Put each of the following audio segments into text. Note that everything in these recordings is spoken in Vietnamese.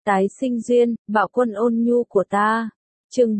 Tái sinh duyên, bạo quân ôn nhu của ta. Chương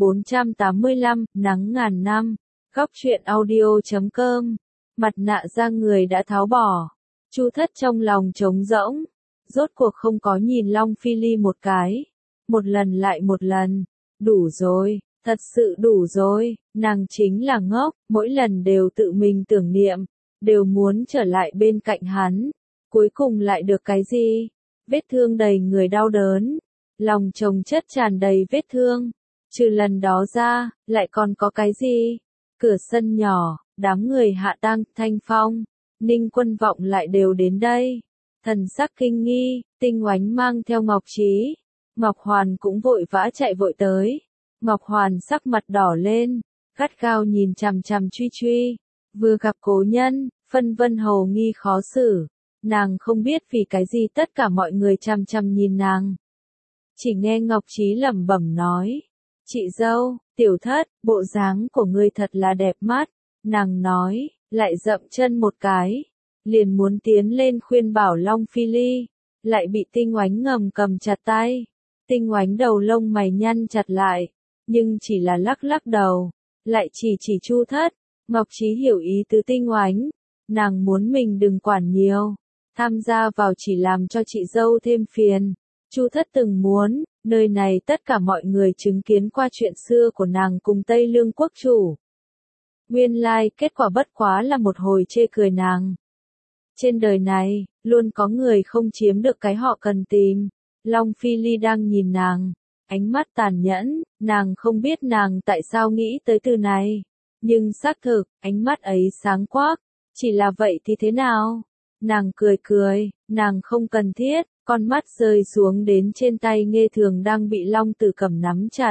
485, nắng ngàn năm. Góc truyện audio.com. Mặt nạ da người đã tháo bỏ. Chu Thất trong lòng trống rỗng. Rốt cuộc không có nhìn Long Phi Ly một cái. Một lần lại một lần. Đủ rồi, thật sự đủ rồi. Nàng chính là ngốc, mỗi lần đều tự mình tưởng niệm. Đều muốn trở lại bên cạnh hắn. Cuối cùng lại được cái gì? Vết thương đầy người đau đớn. Lòng chồng chất tràn đầy vết thương. Trừ lần đó ra, lại còn có cái gì? Cửa sân nhỏ, đám người Hạ Tang, Thanh Phong, Ninh Quân Vọng lại đều đến đây. Thần sắc kinh nghi, Tinh Oánh mang theo Ngọc Trí. Ngọc Hoàn cũng vội vã chạy vội tới. Ngọc Hoàn sắc mặt đỏ lên, gắt gao nhìn chằm chằm Truy Truy. Vừa gặp cố nhân, phân vân hầu nghi khó xử. Nàng không biết vì cái gì tất cả mọi người chằm chằm nhìn nàng. Chỉ nghe Ngọc Trí lẩm bẩm nói. Chị dâu, tiểu thất, bộ dáng của ngươi thật là đẹp mắt. Nàng nói, lại dậm chân một cái. Liền muốn tiến lên khuyên bảo Long Phi Ly. Lại bị Tinh Oánh ngầm cầm chặt tay. Tinh Oánh đầu lông mày nhăn chặt lại. Nhưng chỉ là lắc lắc đầu. Lại chỉ Chu Thất. Ngọc Trí hiểu ý tứ Tinh Oánh. Nàng muốn mình đừng quản nhiều. Tham gia vào chỉ làm cho chị dâu thêm phiền. Chu Thất từng muốn, nơi này tất cả mọi người chứng kiến qua chuyện xưa của nàng cùng Tây Lương quốc chủ. Nguyên lai, kết quả bất quá là một hồi chê cười nàng. Trên đời này, luôn có người không chiếm được cái họ cần tìm. Long Phi Ly đang nhìn nàng, ánh mắt tàn nhẫn, nàng không biết nàng tại sao nghĩ tới từ này. Nhưng xác thực, ánh mắt ấy sáng quắc, chỉ là vậy thì thế nào? Nàng cười cười, nàng không cần thiết, con mắt rơi xuống đến trên tay Nghê Thường đang bị Long Tử Cẩm nắm chặt.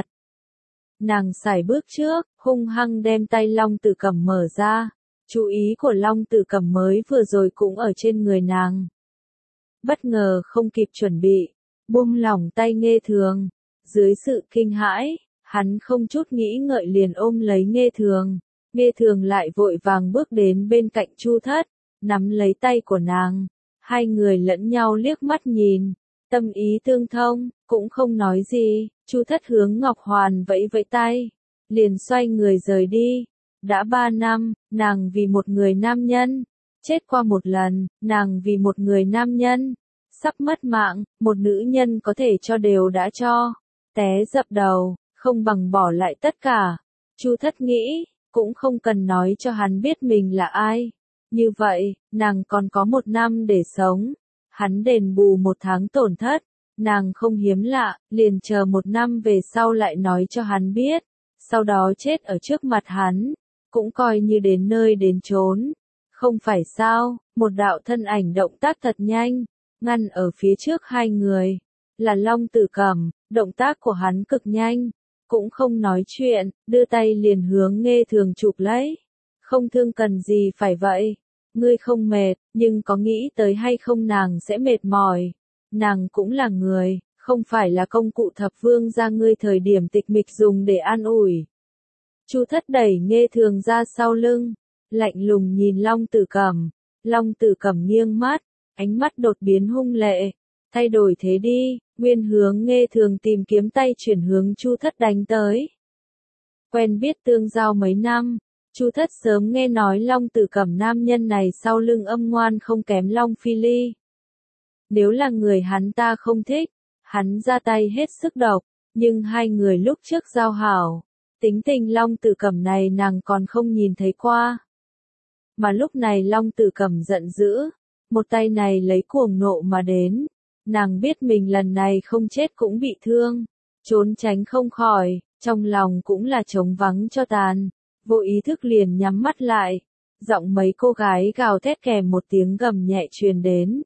Nàng sải bước trước, hung hăng đem tay Long Tử Cẩm mở ra. Chú ý của Long Tử Cẩm mới vừa rồi cũng ở trên người nàng. Bất ngờ không kịp chuẩn bị, buông lỏng tay Nghê Thường. Dưới sự kinh hãi, hắn không chút nghĩ ngợi liền ôm lấy Nghê Thường. Nghê Thường lại vội vàng bước đến bên cạnh Chu Thất, nắm lấy tay của nàng. Hai người lẫn nhau liếc mắt nhìn, tâm ý tương thông, cũng không nói gì. Chu Thất hướng Ngọc Hoàn vẫy vẫy tay, liền xoay người rời đi. Đã 3 năm, nàng vì một người nam nhân, chết qua một lần, nàng vì một người nam nhân, sắp mất mạng, một nữ nhân có thể cho đều đã cho. Té dập đầu, không bằng bỏ lại tất cả. Chu Thất nghĩ, cũng không cần nói cho hắn biết mình là ai. Như vậy, nàng còn có 1 năm để sống. Hắn đền bù 1 tháng tổn thất. Nàng không hiếm lạ, liền chờ 1 năm về sau lại nói cho hắn biết. Sau đó chết ở trước mặt hắn. Cũng coi như đến nơi đến chốn. Không phải sao, một đạo thân ảnh động tác thật nhanh. Ngăn ở phía trước hai người. Là Long Tử Cẩm, động tác của hắn cực nhanh. Cũng không nói chuyện, đưa tay liền hướng Nghê Thường chụp lấy. Không thương cần gì phải vậy. Ngươi không mệt, nhưng có nghĩ tới hay không nàng sẽ mệt mỏi. Nàng cũng là người, không phải là công cụ thập vương gia ngươi thời điểm tịch mịch dùng để an ủi. Chu Thất đẩy Nghê Thường ra sau lưng, lạnh lùng nhìn Long Tử Cẩm. Long Tử Cẩm nghiêng mắt, ánh mắt đột biến hung lệ. Thay đổi thế đi, nguyên hướng Nghê Thường tìm kiếm tay chuyển hướng Chu Thất đánh tới. Quen biết tương giao mấy năm. Chu Thất sớm nghe nói Long Tử Cẩm nam nhân này sau lưng âm ngoan không kém Long Phi Ly. Nếu là người hắn ta không thích, hắn ra tay hết sức độc, nhưng hai người lúc trước giao hảo, tính tình Long Tử Cẩm này nàng còn không nhìn thấy qua. Mà lúc này Long Tử Cẩm giận dữ, một tay này lấy cuồng nộ mà đến, nàng biết mình lần này không chết cũng bị thương, trốn tránh không khỏi, trong lòng cũng là trống vắng cho tàn. Vô ý thức liền nhắm mắt lại, giọng mấy cô gái gào thét kèm một tiếng gầm nhẹ truyền đến.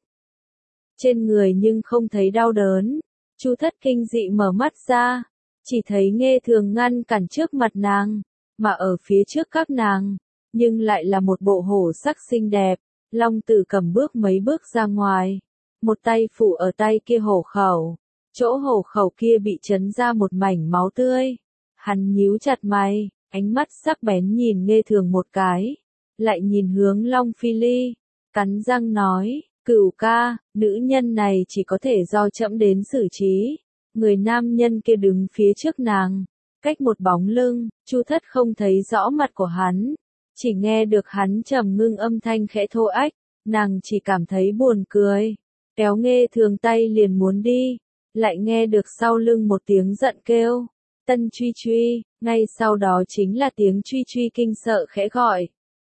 Trên người nhưng không thấy đau đớn, Chu Thất kinh dị mở mắt ra, chỉ thấy Nghê Thường ngăn cản trước mặt nàng, mà ở phía trước các nàng, nhưng lại là một bộ hổ sắc xinh đẹp. Long Tử Cẩm bước mấy bước ra ngoài, một tay phủ ở tay kia hổ khẩu, chỗ hổ khẩu kia bị chấn ra một mảnh máu tươi. Hắn nhíu chặt mày. Ánh mắt sắc bén nhìn Nghê Thường một cái, lại nhìn hướng Long Phi Ly, cắn răng nói, Cửu ca, nữ nhân này chỉ có thể do trẫm đến xử trí. Người nam nhân kia đứng phía trước nàng, cách một bóng lưng, Chu Thất không thấy rõ mặt của hắn, chỉ nghe được hắn trầm ngưng âm thanh khẽ thô ách, nàng chỉ cảm thấy buồn cười, kéo Nghê Thường tay liền muốn đi, lại nghe được sau lưng một tiếng giận kêu, Tân Truy Truy, ngay sau đó chính là tiếng Truy Truy kinh sợ khẽ gọi.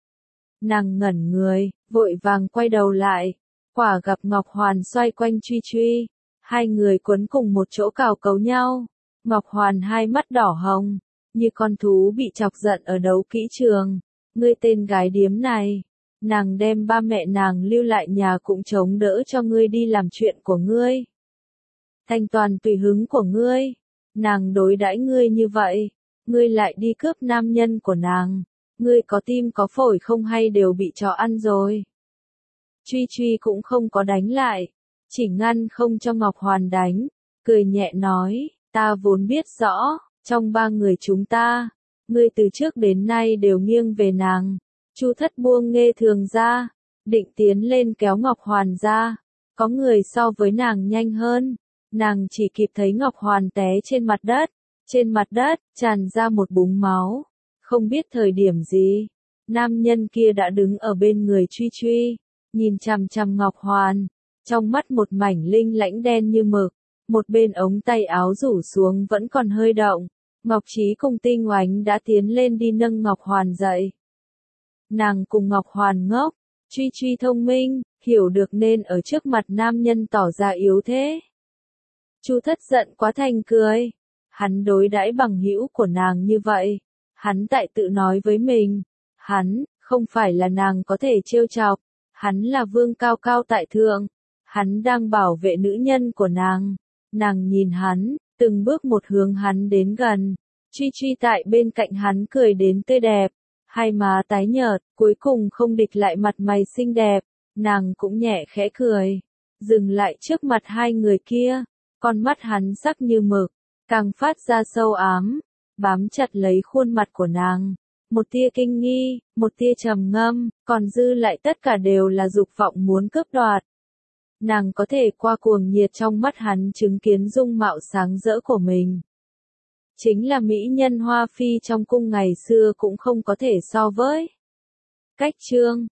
Nàng ngẩn người, vội vàng quay đầu lại, quả gặp Ngọc Hoàn xoay quanh Truy Truy, hai người quấn cùng một chỗ cào cấu nhau, Ngọc Hoàn hai mắt đỏ hồng, như con thú bị chọc giận ở đấu kỹ trường, ngươi tên gái điếm này, nàng đem ba mẹ nàng lưu lại nhà cũng chống đỡ cho ngươi đi làm chuyện của ngươi. Thanh toàn tùy hứng của ngươi, nàng đối đãi ngươi như vậy, ngươi lại đi cướp nam nhân của nàng, ngươi có tim có phổi không hay đều bị chó ăn rồi. Truy Truy cũng không có đánh lại, chỉ ngăn không cho Ngọc Hoàn đánh, cười nhẹ nói, ta vốn biết rõ, trong ba người chúng ta, ngươi từ trước đến nay đều nghiêng về nàng. Chu Thất buông Nghê Thường ra, định tiến lên kéo Ngọc Hoàn ra, có người so với nàng nhanh hơn, nàng chỉ kịp thấy Ngọc Hoàn té trên mặt đất, tràn ra một búng máu, không biết thời điểm gì, nam nhân kia đã đứng ở bên người Truy Truy, nhìn chằm chằm Ngọc Hoàn, trong mắt một mảnh linh lãnh đen như mực, một bên ống tay áo rủ xuống vẫn còn hơi động, Ngọc Trí cùng Tinh Oánh đã tiến lên đi nâng Ngọc Hoàn dậy. Nàng cùng Ngọc Hoàn ngốc, Truy Truy thông minh, hiểu được nên ở trước mặt nam nhân tỏ ra yếu thế. Chu Thất giận quá thành cười, hắn đối đãi bằng hữu của nàng như vậy, hắn tại tự nói với mình, hắn, không phải là nàng có thể trêu chọc, hắn là vương cao cao tại thượng, hắn đang bảo vệ nữ nhân của nàng nhìn hắn, từng bước một hướng hắn đến gần, Truy Truy tại bên cạnh hắn cười đến tươi đẹp, hai má tái nhợt, cuối cùng không địch lại mặt mày xinh đẹp, nàng cũng nhẹ khẽ cười, dừng lại trước mặt hai người kia, con mắt hắn sắc như mực, càng phát ra sâu ám, bám chặt lấy khuôn mặt của nàng, một tia kinh nghi, một tia trầm ngâm, còn dư lại tất cả đều là dục vọng muốn cướp đoạt. Nàng có thể qua cuồng nhiệt trong mắt hắn chứng kiến dung mạo sáng rỡ của mình. Chính là mỹ nhân Hoa Phi trong cung ngày xưa cũng không có thể so với. Cách chương